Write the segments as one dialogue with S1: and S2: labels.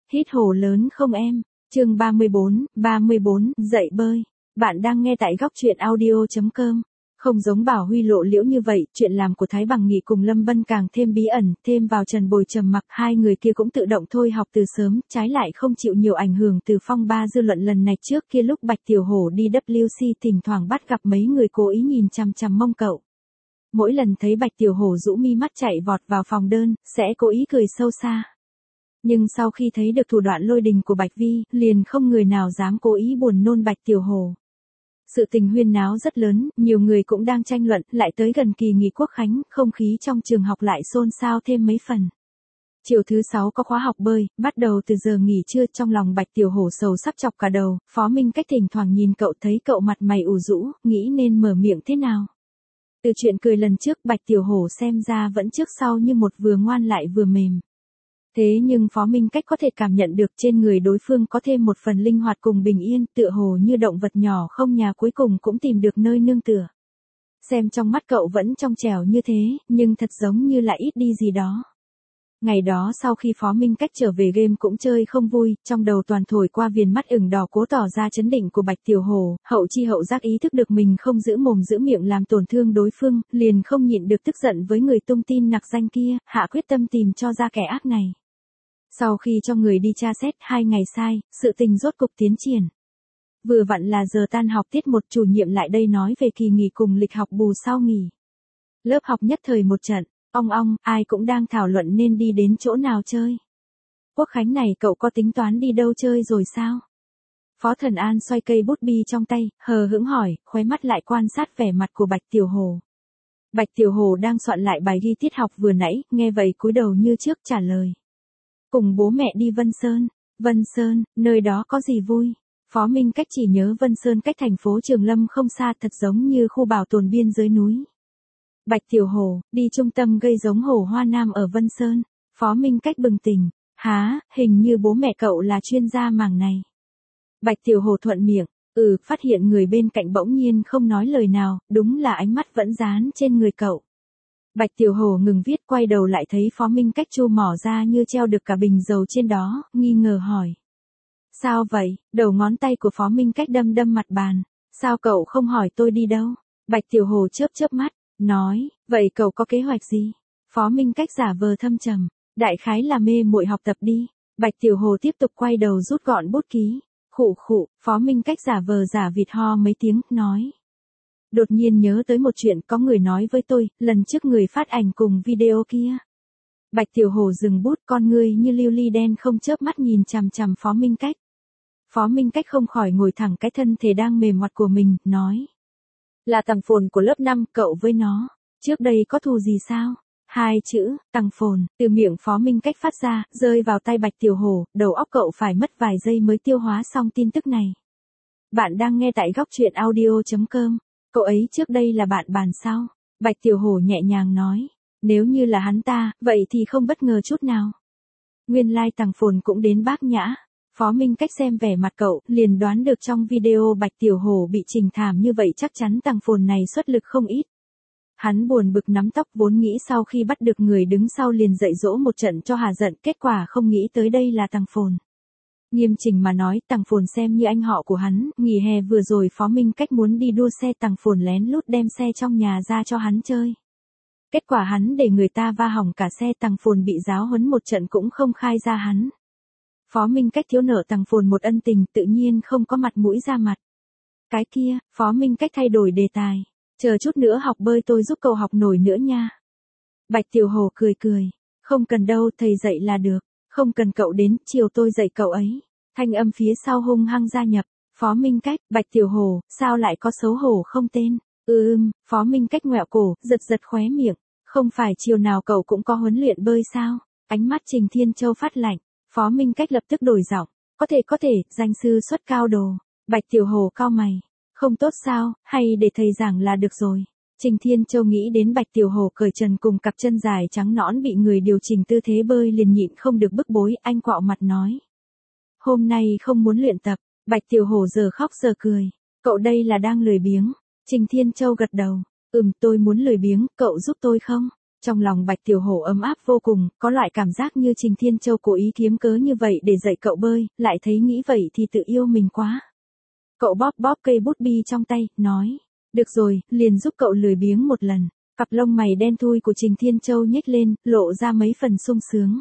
S1: Hít hồ lớn không em? Chương 34, dậy bơi. Bạn đang nghe tại góc truyện audio.com. Không giống Bảo Huy lộ liễu như vậy, chuyện làm của Thái Bằng Nghị cùng Lâm Bân càng thêm bí ẩn, thêm vào Trần Bồi trầm mặc, hai người kia cũng tự động thôi học từ sớm, trái lại không chịu nhiều ảnh hưởng từ phong ba dư luận lần này. Trước kia lúc Bạch Tiểu Hổ đi WC thỉnh thoảng bắt gặp mấy người cố ý nhìn chằm chằm mông cậu. Mỗi lần thấy Bạch Tiểu Hổ rũ mi mắt chạy vọt vào phòng đơn, sẽ cố ý cười sâu xa. Nhưng sau khi thấy được thủ đoạn lôi đình của Bạch Vi, liền không người nào dám cố ý buồn nôn Bạch Tiểu Hổ. Sự tình huyên náo rất lớn, nhiều người cũng đang tranh luận, lại tới gần kỳ nghỉ Quốc khánh, không khí trong trường học lại xôn xao thêm mấy phần. Chiều thứ 6 có khóa học bơi, bắt đầu từ giờ nghỉ trưa, trong lòng Bạch Tiểu Hổ sầu sắp chọc cả đầu, Phó Minh Cách thỉnh thoảng nhìn cậu thấy cậu mặt mày ủ rũ, nghĩ nên mở miệng thế nào. Từ chuyện cười lần trước Bạch Tiểu Hổ xem ra vẫn trước sau như một vừa ngoan lại vừa mềm. Thế nhưng Phó Minh Cách có thể cảm nhận được trên người đối phương có thêm một phần linh hoạt cùng bình yên, tựa hồ như động vật nhỏ không nhà cuối cùng cũng tìm được nơi nương tựa. Xem trong mắt cậu vẫn trong trẻo như thế, nhưng thật giống như là ít đi gì đó. Ngày đó sau khi Phó Minh Cách trở về game cũng chơi không vui, trong đầu toàn thổi qua viền mắt ửng đỏ cố tỏ ra chấn định của Bạch Tiểu Hổ, hậu chi hậu giác ý thức được mình không giữ mồm giữ miệng làm tổn thương đối phương, liền không nhịn được tức giận với người tung tin nặc danh kia, hạ quyết tâm tìm cho ra kẻ ác này. Sau khi cho người đi tra xét 2 ngày sai, sự tình rốt cục tiến triển. Vừa vặn là giờ tan học tiết 1, chủ nhiệm lại đây nói về kỳ nghỉ cùng lịch học bù sau nghỉ. Lớp học nhất thời một trận, ong, ai cũng đang thảo luận nên đi đến chỗ nào chơi. Quốc khánh này cậu có tính toán đi đâu chơi rồi sao? Phó Thần An xoay cây bút bi trong tay, hờ hững hỏi, khóe mắt lại quan sát vẻ mặt của Bạch Tiểu Hổ. Bạch Tiểu Hổ đang soạn lại bài ghi tiết học vừa nãy, nghe vậy cúi đầu như trước trả lời. Cùng bố mẹ đi Vân Sơn. Vân Sơn, nơi đó có gì vui? Phó Minh Cách chỉ nhớ Vân Sơn cách thành phố Trường Lâm không xa, thật giống như khu bảo tồn biên giới núi. Bạch Tiểu Hổ, đi trung tâm gây giống Hổ Hoa Nam ở Vân Sơn. Phó Minh Cách bừng tỉnh. Há, hình như bố mẹ cậu là chuyên gia mảng này. Bạch Tiểu Hổ thuận miệng. Phát hiện người bên cạnh bỗng nhiên không nói lời nào, đúng là ánh mắt vẫn dán trên người cậu. Bạch Tiểu Hổ ngừng viết, quay đầu lại thấy Phó Minh Cách chu mỏ ra như treo được cả bình dầu trên đó, nghi ngờ hỏi. Sao vậy? Đầu ngón tay của Phó Minh Cách đâm mặt bàn. Sao cậu không hỏi tôi đi đâu? Bạch Tiểu Hổ chớp mắt, nói, vậy cậu có kế hoạch gì? Phó Minh Cách giả vờ thâm trầm, đại khái là mê muội học tập đi. Bạch Tiểu Hổ tiếp tục quay đầu rút gọn bút ký. Khụ, Phó Minh Cách giả vờ giả vịt ho mấy tiếng, nói. Đột nhiên nhớ tới một chuyện, có người nói với tôi, lần trước người phát ảnh cùng video kia. Bạch Tiểu Hổ dừng bút, con ngươi như lưu ly đen không chớp mắt nhìn chằm chằm Phó Minh Cách. Phó Minh Cách không khỏi ngồi thẳng cái thân thể đang mềm ngoặt của mình, nói. Là Tằng Phồn của lớp 5, cậu với nó. Trước đây có thù gì sao? 2 chữ, Tằng Phồn, từ miệng Phó Minh Cách phát ra, rơi vào tay Bạch Tiểu Hổ, đầu óc cậu phải mất vài giây mới tiêu hóa xong tin tức này. Bạn đang nghe tại góc truyện audio.com. Cậu ấy trước đây là bạn bàn sao? Bạch Tiểu Hổ nhẹ nhàng nói. Nếu như là hắn ta, vậy thì không bất ngờ chút nào. Nguyên lai Tằng Phồn cũng đến Bác Nhã. Phó Minh Cách xem vẻ mặt cậu, liền đoán được trong video Bạch Tiểu Hổ bị trình thảm như vậy chắc chắn Tằng Phồn này xuất lực không ít. Hắn buồn bực nắm tóc, vốn nghĩ sau khi bắt được người đứng sau liền dạy dỗ một trận cho hà giận, kết quả không nghĩ tới đây là Tằng Phồn. Nghiêm chỉnh mà nói, Tằng Phồn xem như anh họ của hắn, nghỉ hè vừa rồi Phó Minh Cách muốn đi đua xe, Tằng Phồn lén lút đem xe trong nhà ra cho hắn chơi. Kết quả hắn để người ta va hỏng cả xe, Tằng Phồn bị giáo huấn một trận cũng không khai ra hắn. Phó Minh Cách thiếu nợ Tằng Phồn một ân tình, tự nhiên không có mặt mũi ra mặt. Cái kia, Phó Minh Cách thay đổi đề tài. Chờ chút nữa học bơi tôi giúp cậu học nổi nữa nha. Bạch Tiểu Hổ cười. Không cần đâu, thầy dạy là được. Không cần cậu đến, chiều tôi dạy cậu ấy. Thanh âm phía sau hung hăng gia nhập. Phó Minh Cách, Bạch Tiểu Hổ, sao lại có xấu hổ không tên? Phó Minh Cách ngoẹo cổ, giật khóe miệng. Không phải chiều nào cậu cũng có huấn luyện bơi sao? Ánh mắt Trình Thiên Châu phát lạnh. Phó Minh Cách lập tức đổi giọng. Có thể, danh sư xuất cao đồ. Bạch Tiểu Hổ cau mày. Không tốt sao, hay để thầy giảng là được rồi. Trình Thiên Châu nghĩ đến Bạch Tiểu Hổ cởi trần cùng cặp chân dài trắng nõn bị người điều chỉnh tư thế bơi liền nhịn không được bức bối, anh quạo mặt nói. Hôm nay không muốn luyện tập. Bạch Tiểu Hổ giờ khóc giờ cười. Cậu đây là đang lười biếng. Trình Thiên Châu gật đầu. Tôi muốn lười biếng, cậu giúp tôi không? Trong lòng Bạch Tiểu Hổ ấm áp vô cùng, có loại cảm giác như Trình Thiên Châu cố ý kiếm cớ như vậy để dạy cậu bơi, lại thấy nghĩ vậy thì tự yêu mình quá. Cậu bóp bóp cây bút bi trong tay, nói, được rồi, liền giúp cậu lười biếng một lần. Cặp lông mày đen thui của Trình Thiên Châu nhếch lên, lộ ra mấy phần sung sướng.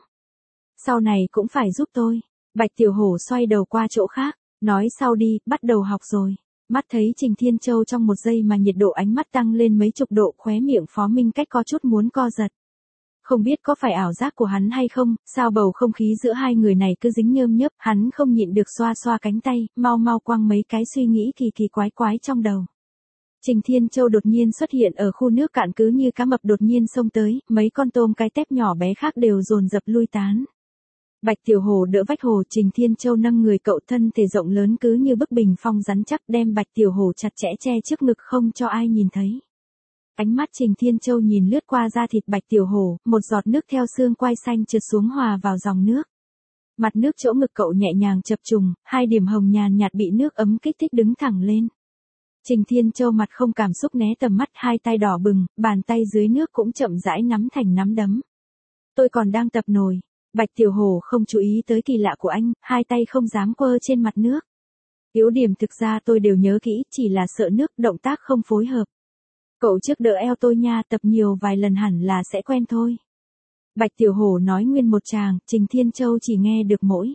S1: Sau này cũng phải giúp tôi. Bạch Tiểu Hổ xoay đầu qua chỗ khác, nói sau đi, bắt đầu học rồi. Mắt thấy Trình Thiên Châu trong một giây mà nhiệt độ ánh mắt tăng lên mấy chục độ, khóe miệng Phó Minh Cách có chút muốn co giật. Không biết có phải ảo giác của hắn hay không, sao bầu không khí giữa hai người này cứ dính nhơm nhớp, hắn không nhịn được xoa xoa cánh tay, mau mau quăng mấy cái suy nghĩ kỳ kỳ quái quái trong đầu. Trình Thiên Châu đột nhiên xuất hiện ở khu nước cạn cứ như cá mập đột nhiên xông tới, mấy con tôm cái tép nhỏ bé khác đều dồn dập lui tán. Bạch Tiểu Hổ đỡ vách hồ, Trình Thiên Châu nâng người cậu, thân thể rộng lớn cứ như bức bình phong rắn chắc, đem Bạch Tiểu Hổ chặt chẽ che trước ngực không cho ai nhìn thấy. Ánh mắt Trình Thiên Châu nhìn lướt qua da thịt Bạch Tiểu Hổ, một giọt nước theo xương quai xanh trượt xuống hòa vào dòng nước. Mặt nước chỗ ngực cậu nhẹ nhàng chập trùng, hai điểm hồng nhàn nhạt bị nước ấm kích thích đứng thẳng lên. Trình Thiên Châu mặt không cảm xúc né tầm mắt, hai tay đỏ bừng, bàn tay dưới nước cũng chậm rãi nắm thành nắm đấm. Tôi còn đang tập nổi. Bạch Tiểu Hổ không chú ý tới kỳ lạ của anh, hai tay không dám quơ trên mặt nước. Yếu điểm thực ra tôi đều nhớ kỹ, chỉ là sợ nước, động tác không phối hợp. Cậu trước đỡ eo tôi nha, tập nhiều vài lần hẳn là sẽ quen thôi. Bạch Tiểu Hổ nói nguyên một tràng, Trình Thiên Châu chỉ nghe được mỗi.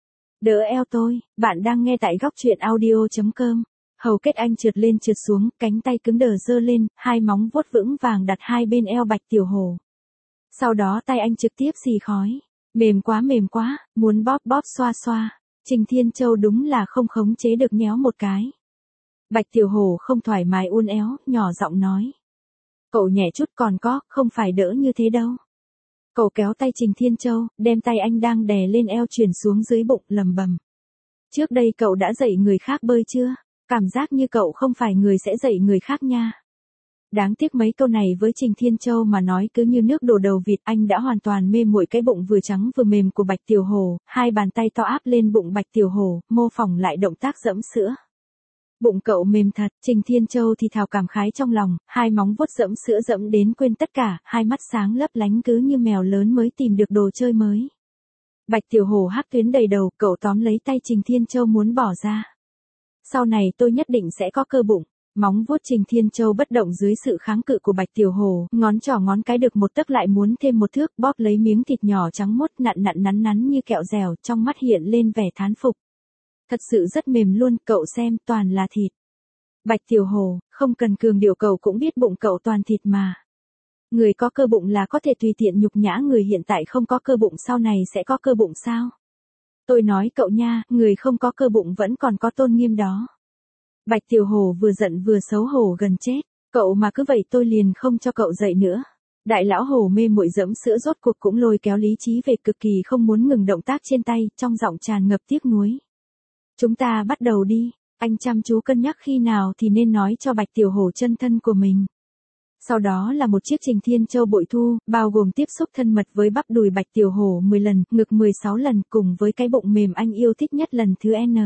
S1: Đỡ eo tôi, bạn đang nghe tại góc truyện audio.com. Hầu kết anh trượt lên trượt xuống, cánh tay cứng đờ giơ lên, hai móng vuốt vững vàng đặt hai bên eo Bạch Tiểu Hổ. Sau đó tay anh trực tiếp xì khói. Mềm quá, muốn bóp bóp xoa xoa. Trình Thiên Châu đúng là không khống chế được nhéo một cái. Bạch Tiểu Hổ không thoải mái uốn éo, nhỏ giọng nói. Cậu nhẹ chút còn có, không phải đỡ như thế đâu. Cậu kéo tay Trình Thiên Châu, đem tay anh đang đè lên eo chuyển xuống dưới bụng, lầm bầm. Trước đây cậu đã dạy người khác bơi chưa? Cảm giác như cậu không phải người sẽ dạy người khác nha. Đáng tiếc mấy câu này với Trình Thiên Châu mà nói cứ như nước đổ đầu vịt, anh đã hoàn toàn mê muội cái bụng vừa trắng vừa mềm của Bạch Tiểu Hổ, hai bàn tay to áp lên bụng Bạch Tiểu Hổ, mô phỏng lại động tác dẫm sữa. Bụng cậu mềm thật, Trình Thiên Châu thì thào cảm khái trong lòng, hai móng vuốt dẫm sữa dẫm đến quên tất cả, hai mắt sáng lấp lánh cứ như mèo lớn mới tìm được đồ chơi mới. Bạch Tiểu Hổ hắc tuyến đầy đầu, cậu tóm lấy tay Trình Thiên Châu muốn bỏ ra. Sau này tôi nhất định sẽ có cơ bụng. Móng vuốt Trình Thiên Châu bất động dưới sự kháng cự của Bạch Tiểu Hổ, ngón trỏ ngón cái được một tấc lại muốn thêm một thước, bóp lấy miếng thịt nhỏ trắng muốt nặn nắn nắn như kẹo dẻo, trong mắt hiện lên vẻ thán phục. Thật sự rất mềm luôn, cậu xem, toàn là thịt. Bạch Tiểu Hổ, không cần cường điệu, cậu cũng biết bụng cậu toàn thịt mà. Người có cơ bụng là có thể tùy tiện nhục nhã người hiện tại không có cơ bụng sau này sẽ có cơ bụng sao? Tôi nói cậu nha, người không có cơ bụng vẫn còn có tôn nghiêm đó. Bạch Tiểu Hổ vừa giận vừa xấu hổ gần chết, cậu mà cứ vậy tôi liền không cho cậu dậy nữa. Đại lão hổ mê muội dẫm sữa rốt cuộc cũng lôi kéo lý trí về, cực kỳ không muốn ngừng động tác trên tay, trong giọng tràn ngập tiếc nuối. Chúng ta bắt đầu đi, anh chăm chú cân nhắc khi nào thì nên nói cho Bạch Tiểu Hổ chân thân của mình. Sau đó là một chiếc Trình Thiên Châu bội thu, bao gồm tiếp xúc thân mật với bắp đùi Bạch Tiểu Hổ 10 lần, ngực 16 lần, cùng với cái bụng mềm anh yêu thích nhất lần thứ N.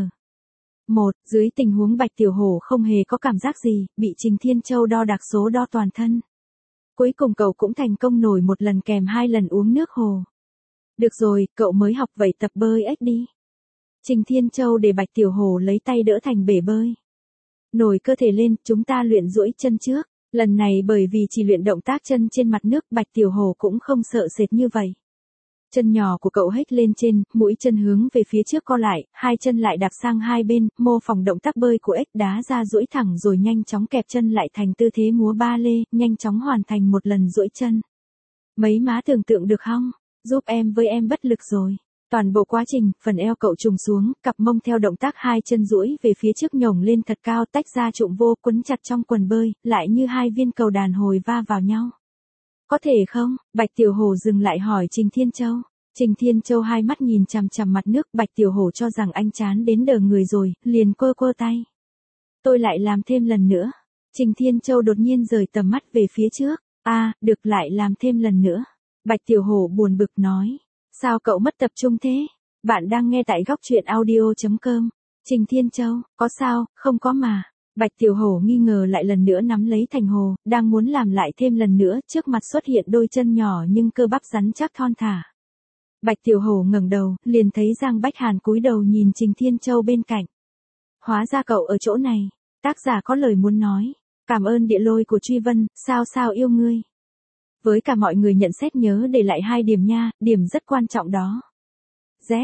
S1: Dưới tình huống Bạch Tiểu Hổ không hề có cảm giác gì, bị Trình Thiên Châu đo đạc số đo toàn thân. Cuối cùng cậu cũng thành công nổi một lần kèm 2 lần uống nước hồ. Được rồi, cậu mới học vậy tập bơi ếch đi. Trình Thiên Châu để Bạch Tiểu Hổ lấy tay đỡ thành bể bơi. Nổi cơ thể lên, chúng ta luyện duỗi chân trước. Lần này bởi vì chỉ luyện động tác chân trên mặt nước, Bạch Tiểu Hổ cũng không sợ sệt như vậy. Chân nhỏ của cậu hếch lên trên, mũi chân hướng về phía trước co lại, hai chân lại đạp sang hai bên, mô phỏng động tác bơi của ếch, đá ra duỗi thẳng rồi nhanh chóng kẹp chân lại thành tư thế múa ba lê, nhanh chóng hoàn thành một lần duỗi chân. Mấy má tưởng tượng được không? Giúp em với em bất lực rồi. Toàn bộ quá trình, phần eo cậu trùng xuống, cặp mông theo động tác hai chân duỗi về phía trước nhổng lên thật cao, tách ra trụm vô, quấn chặt trong quần bơi, lại như hai viên cầu đàn hồi va vào nhau. Có thể không? Bạch Tiểu Hổ dừng lại hỏi Trình Thiên Châu. Trình Thiên Châu hai mắt nhìn chằm chằm mặt nước, Bạch Tiểu Hổ cho rằng anh chán đến đờ người rồi, liền quơ tay. Tôi lại làm thêm lần nữa. Trình Thiên Châu đột nhiên rời tầm mắt về phía trước. Được, lại làm thêm lần nữa. Bạch Tiểu Hổ buồn bực nói. Sao cậu mất tập trung thế? Bạn đang nghe tại góc truyện audio.com. Trình Thiên Châu, có sao, không có mà. Bạch Tiểu Hổ nghi ngờ lại lần nữa nắm lấy Thành Hồ, đang muốn làm lại thêm lần nữa, trước mặt xuất hiện đôi chân nhỏ nhưng cơ bắp rắn chắc thon thả. Bạch Tiểu Hổ ngẩng đầu, liền thấy Giang Bách Hàn cúi đầu nhìn Trình Thiên Châu bên cạnh. Hóa ra cậu ở chỗ này, tác giả có lời muốn nói. Cảm ơn địa lôi của Truy Vân, sao yêu ngươi. Với cả mọi người nhận xét nhớ để lại 2 điểm nha, điểm rất quan trọng đó. Z.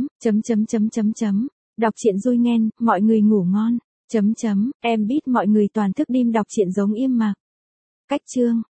S1: Đọc truyện vui nghen, mọi người ngủ ngon. Em biết mọi người toàn thức đêm đọc truyện giống Yêm Mạc. Cách chương